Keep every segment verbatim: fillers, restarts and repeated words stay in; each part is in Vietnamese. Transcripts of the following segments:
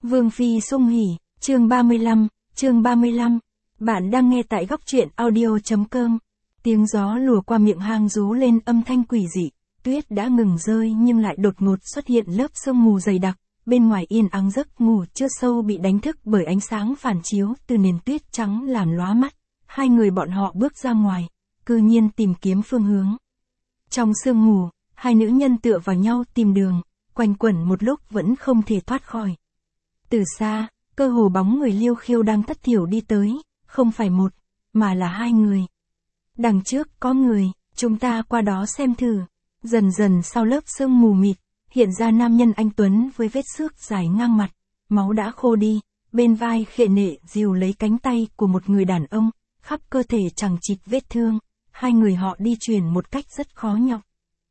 Vương Phi sung hỉ, chương ba mươi lăm, chương ba mươi lăm. Bạn đang nghe tại góc truyện audio.com. Tiếng gió lùa qua miệng hang rú lên âm thanh quỷ dị, tuyết đã ngừng rơi nhưng lại đột ngột xuất hiện lớp sương mù dày đặc, bên ngoài yên ắng giấc ngủ chưa sâu bị đánh thức bởi ánh sáng phản chiếu từ nền tuyết trắng làm lóa mắt. Hai người bọn họ bước ra ngoài, cư nhiên tìm kiếm phương hướng. Trong sương mù, hai nữ nhân tựa vào nhau tìm đường, quanh quẩn một lúc vẫn không thể thoát khỏi. Từ xa, cơ hồ bóng người liêu khiêu đang thất thiểu đi tới, không phải một, mà là hai người. Đằng trước có người, chúng ta qua đó xem thử. Dần dần sau lớp sương mù mịt, hiện ra nam nhân anh tuấn với vết xước dài ngang mặt, máu đã khô đi, bên vai khệ nệ dìu lấy cánh tay của một người đàn ông, khắp cơ thể chằng chịt vết thương, hai người họ đi chuyển một cách rất khó nhọc.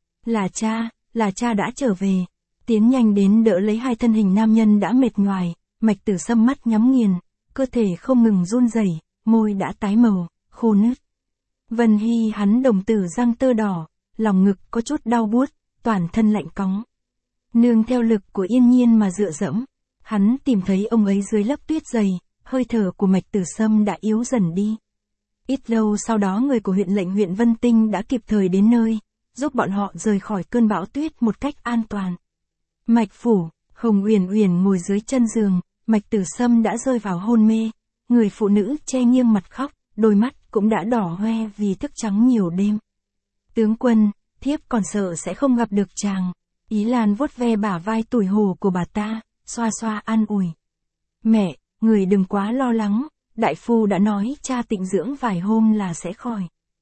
Là cha, là cha đã trở về. Tiến nhanh đến đỡ lấy hai thân hình nam nhân đã mệt nhoài, Mạch Tử Sâm mắt nhắm nghiền, cơ thể không ngừng run rẩy, môi đã tái màu, khô nứt. Vân Hy hắn đồng tử răng tơ đỏ, lòng ngực có chút đau buốt, toàn thân lạnh cóng. Nương theo lực của Yên Nhiên mà dựa dẫm, hắn tìm thấy ông ấy dưới lớp tuyết dày, hơi thở của Mạch Tử Sâm đã yếu dần đi. Ít lâu sau đó người của huyện lệnh huyện Vân Tinh đã kịp thời đến nơi, giúp bọn họ rời khỏi cơn bão tuyết một cách an toàn. Mạch phủ, Hồng Uyển Uyển ngồi dưới chân giường, Mạch Tử Sâm đã rơi vào hôn mê, người phụ nữ che nghiêng mặt khóc, đôi mắt cũng đã đỏ hoe vì thức trắng nhiều đêm. Tướng quân, thiếp còn sợ sẽ không gặp được chàng. Ý Lan vuốt ve bả vai tủi hổ của bà ta, xoa xoa an ủi. Mẹ, người đừng quá lo lắng, đại phu đã nói cha tịnh dưỡng vài hôm là sẽ khỏi.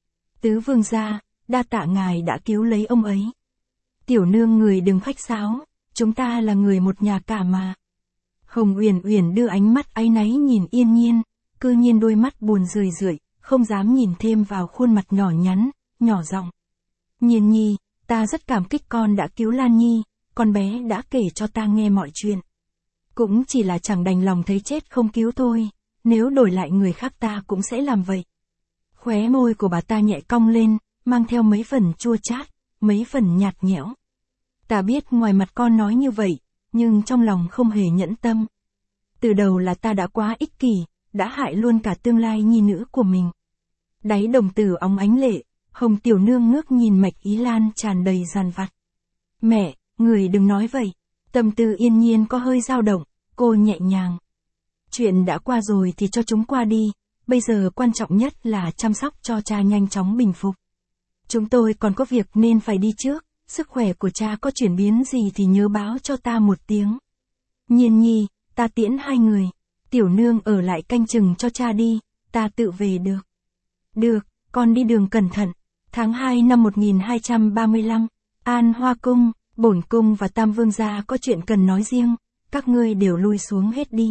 Tứ vương gia, đa tạ ngài đã cứu lấy ông ấy. Tiểu nương người đừng khách sáo, chúng ta là người một nhà cả mà. Hồng Uyển Uyển đưa ánh mắt áy náy nhìn Yên Nhiên, cư nhiên đôi mắt buồn rười rượi, không dám nhìn thêm vào khuôn mặt nhỏ nhắn, nhỏ giọng. Nhiên Nhi, ta rất cảm kích con đã cứu Lan Nhi, con bé đã kể cho ta nghe mọi chuyện. Cũng chỉ là chẳng đành lòng thấy chết không cứu thôi, nếu đổi lại người khác ta cũng sẽ làm vậy. Khóe môi của bà ta nhẹ cong lên, mang theo mấy phần chua chát, mấy phần nhạt nhẽo. Ta biết ngoài mặt con nói như vậy, nhưng trong lòng không hề nhẫn tâm. Từ đầu là ta đã quá ích kỷ, đã hại luôn cả tương lai nhi nữ của mình. Đáy đồng tử óng ánh lệ, Hồng tiểu nương ngước nhìn Mạch Ý Lan tràn đầy dằn vặt. Mẹ, người đừng nói vậy. Tâm tư Yên Nhiên có hơi dao động, cô nhẹ nhàng. Chuyện đã qua rồi thì cho chúng qua đi, bây giờ quan trọng nhất là chăm sóc cho cha nhanh chóng bình phục. Chúng tôi còn có việc nên phải đi trước, sức khỏe của cha có chuyển biến gì thì nhớ báo cho ta một tiếng. Nhiên Nhi, ta tiễn hai người, tiểu nương ở lại canh chừng cho cha đi, ta tự về được. Được, con đi đường cẩn thận. Tháng hai năm một nghìn hai trăm ba mươi lăm, An Hoa Cung, Bổn Cung và Tam Vương gia có chuyện cần nói riêng, các ngươi đều lui xuống hết đi.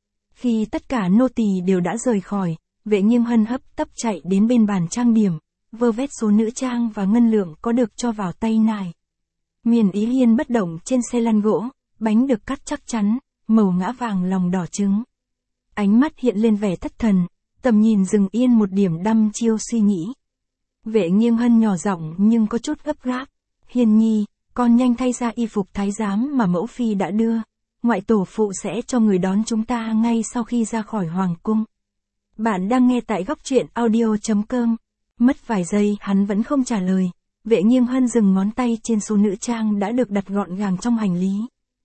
Khi tất cả nô tỳ đều đã rời khỏi, Vệ Nghiêng Hân hấp tấp chạy đến bên bàn trang điểm, vơ vét số nữ trang và ngân lượng có được cho vào tay nài. Miền Ý Hiên bất động trên xe lăn gỗ, bánh được cắt chắc chắn, màu ngã vàng lòng đỏ trứng. Ánh mắt hiện lên vẻ thất thần, tầm nhìn dừng yên một điểm đăm chiêu suy nghĩ. Vệ Nghiêng Hân nhỏ giọng nhưng có chút gấp gáp. Hiên Nhi, con nhanh thay ra y phục thái giám mà mẫu phi đã đưa. Ngoại tổ phụ sẽ cho người đón chúng ta ngay sau khi ra khỏi hoàng cung. Bạn đang nghe tại góc truyện audio.com. Mất vài giây hắn vẫn không trả lời. Vệ Nghiêng Hân dừng ngón tay trên số nữ trang đã được đặt gọn gàng trong hành lý.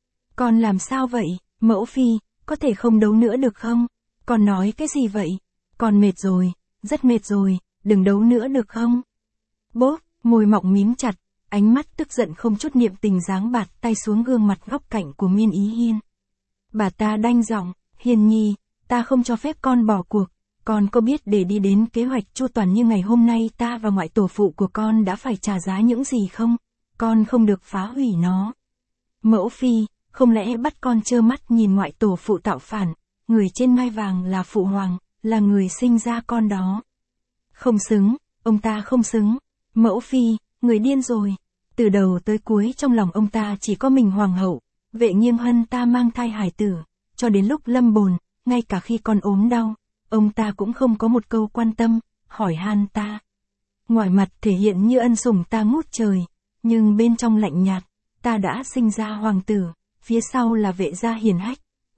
Con làm sao vậy, mẫu phi, có thể không đấu nữa được không? Con nói cái gì vậy? Con mệt rồi, rất mệt rồi, đừng đấu nữa được không? Bốp, môi mọng mím chặt, ánh mắt tức giận không chút niệm tình giáng bạt tay xuống gương mặt góc cạnh của Miên Ý Hiên. Bà ta đanh giọng, Hiên Nhi, ta không cho phép con bỏ cuộc. Con có biết để đi đến kế hoạch chu toàn như ngày hôm nay ta và ngoại tổ phụ của con đã phải trả giá những gì không? Con không được phá hủy nó. Mẫu phi, không lẽ bắt con trơ mắt nhìn ngoại tổ phụ tạo phản, người trên ngai vàng là phụ hoàng, là người sinh ra con đó. Không xứng, ông ta không xứng. Mẫu phi, người điên rồi. Từ đầu tới cuối trong lòng ông ta chỉ có mình hoàng hậu, Vệ Nghiêng Hân ta mang thai hải tử, cho đến lúc lâm bồn, ngay cả khi con ốm đau, ông ta cũng không có một câu quan tâm, hỏi han ta. Ngoài mặt thể hiện như ân sủng ta ngút trời, nhưng bên trong lạnh nhạt, ta đã sinh ra hoàng tử, phía sau là vệ gia hiền hách,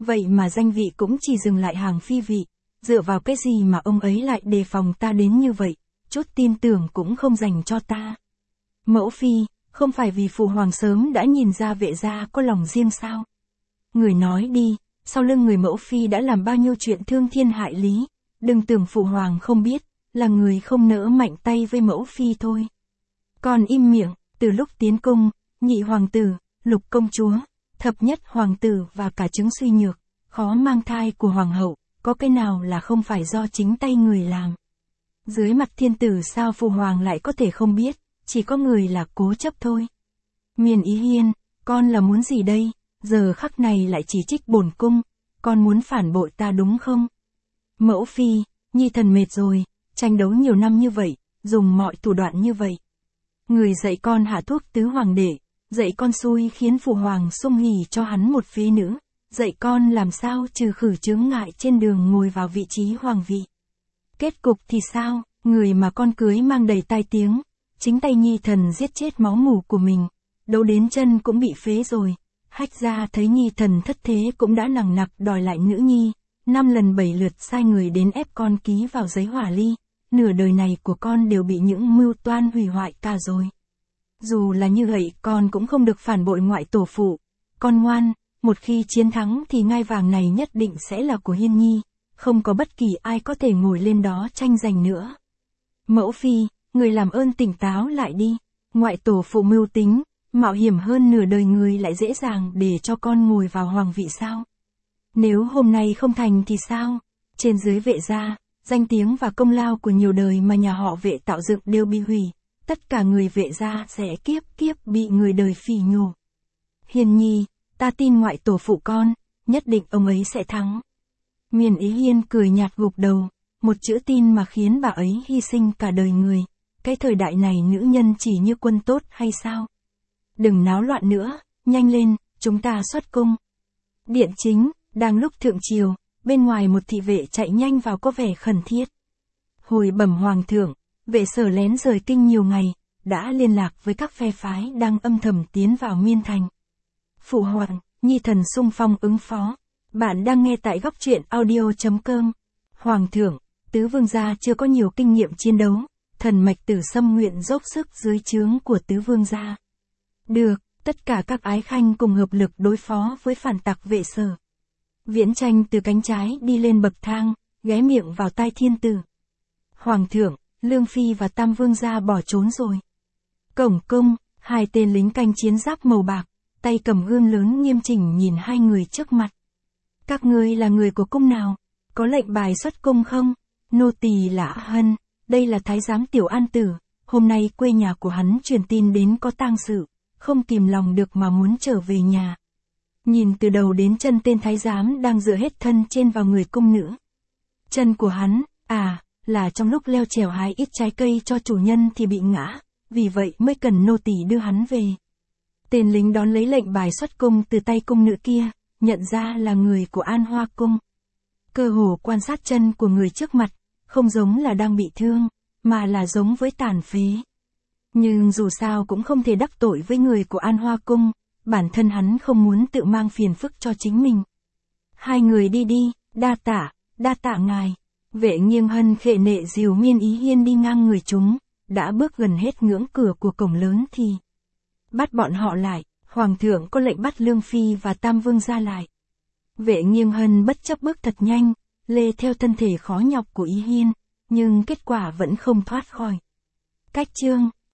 vậy mà danh vị cũng chỉ dừng lại hàng phi vị, dựa vào cái gì mà ông ấy lại đề phòng ta đến như vậy, chút tin tưởng cũng không dành cho ta. Mẫu phi, không phải vì phụ hoàng sớm đã nhìn ra Vệ gia có lòng riêng sao? Người nói đi, sau lưng người mẫu phi đã làm bao nhiêu chuyện thương thiên hại lý, đừng tưởng phụ hoàng không biết, là người không nỡ mạnh tay với mẫu phi thôi. Còn im miệng, từ lúc tiến cung, nhị hoàng tử, lục công chúa, thập nhất hoàng tử và cả chứng suy nhược, khó mang thai của hoàng hậu, có cái nào là không phải do chính tay người làm. Dưới mặt thiên tử sao phụ hoàng lại có thể không biết, chỉ có người là cố chấp thôi. Miền Ý Hiên, con là muốn gì đây, giờ khắc này lại chỉ trích bổn cung, con muốn phản bội ta đúng không? Mẫu phi, nhi thần mệt rồi, tranh đấu nhiều năm như vậy, dùng mọi thủ đoạn như vậy. Người dạy con hạ thuốc tứ hoàng đệ, dạy con xui khiến phụ hoàng sung hỉ cho hắn một phế nữ, dạy con làm sao trừ khử chướng ngại trên đường ngồi vào vị trí hoàng vị. Kết cục thì sao, người mà con cưới mang đầy tai tiếng, chính tay nhi thần giết chết máu mủ của mình, đấu đến chân cũng bị phế rồi, hách gia thấy nhi thần thất thế cũng đã nằng nặc đòi lại nữ nhi, năm lần bảy lượt sai người đến ép con ký vào giấy hỏa ly, nửa đời này của con đều bị những mưu toan hủy hoại cả rồi. Dù là như vậy con cũng không được phản bội ngoại tổ phụ, con ngoan, một khi chiến thắng thì ngai vàng này nhất định sẽ là của Hiên Nhi, không có bất kỳ ai có thể ngồi lên đó tranh giành nữa. Mẫu phi, người làm ơn tỉnh táo lại đi, ngoại tổ phụ mưu tính, mạo hiểm hơn nửa đời người lại dễ dàng để cho con ngồi vào hoàng vị sao? Nếu hôm nay không thành thì sao? Trên dưới Vệ gia, danh tiếng và công lao của nhiều đời mà nhà họ Vệ tạo dựng đều bị hủy, tất cả người Vệ gia sẽ kiếp kiếp bị người đời phỉ nhổ. Hiên Nhi, ta tin ngoại tổ phụ con, nhất định ông ấy sẽ thắng. Miền Ý Hiên cười nhạt gục đầu, một chữ tin mà khiến bà ấy hy sinh cả đời người, cái thời đại này nữ nhân chỉ như quân tốt hay sao? Đừng náo loạn nữa, nhanh lên, chúng ta xuất cung. Điện chính, đang lúc thượng triều, bên ngoài một thị vệ chạy nhanh vào có vẻ khẩn thiết. Hồi bẩm hoàng thượng, vệ sở lén rời kinh nhiều ngày, đã liên lạc với các phe phái đang âm thầm tiến vào Miên Thành. Phụ hoàng, nhi thần xung phong ứng phó. Bạn đang nghe tại góc truyện audio chấm com. Hoàng thượng, tứ vương gia chưa có nhiều kinh nghiệm chiến đấu, thần mạch tử xâm nguyện dốc sức dưới trướng của tứ vương gia. Được, tất cả các ái khanh cùng hợp lực đối phó với phản tặc vệ sở. Viễn Tranh từ cánh trái đi lên bậc thang, ghé miệng vào tai thiên tử. Hoàng thượng, Lương Phi và Tam vương gia bỏ trốn rồi. Cổng cung, hai tên lính canh chiến giáp màu bạc, tay cầm gươm lớn nghiêm chỉnh nhìn hai người trước mặt. Các ngươi là người của cung nào? Có lệnh bài xuất cung không? Nô tỳ là Hân, đây là thái giám Tiểu An Tử, hôm nay quê nhà của hắn truyền tin đến có tang sự, không kìm lòng được mà muốn trở về nhà. Nhìn từ đầu đến chân tên thái giám đang dựa hết thân trên vào người cung nữ. Chân của hắn, à, là trong lúc leo trèo hái ít trái cây cho chủ nhân thì bị ngã, vì vậy mới cần nô tỳ đưa hắn về. Tên lính đón lấy lệnh bài xuất cung từ tay cung nữ kia, nhận ra là người của An Hoa cung. Cơ hồ quan sát chân của người trước mặt, không giống là đang bị thương, mà là giống với tàn phế. Nhưng dù sao cũng không thể đắc tội với người của An Hoa cung, bản thân hắn không muốn tự mang phiền phức cho chính mình. Hai người đi đi, đa tạ, đa tạ ngài. Vệ Nghiêng Hân khệ nệ dìu Miên Ý Hiên đi ngang người chúng, đã bước gần hết ngưỡng cửa của cổng lớn thì bắt bọn họ lại, hoàng thượng có lệnh bắt Lương Phi và Tam vương gia lại. Vệ Nghiêng Hân bất chấp bước thật nhanh, lê theo thân thể khó nhọc của Ý Hiên, nhưng kết quả vẫn không thoát khỏi. Cách chương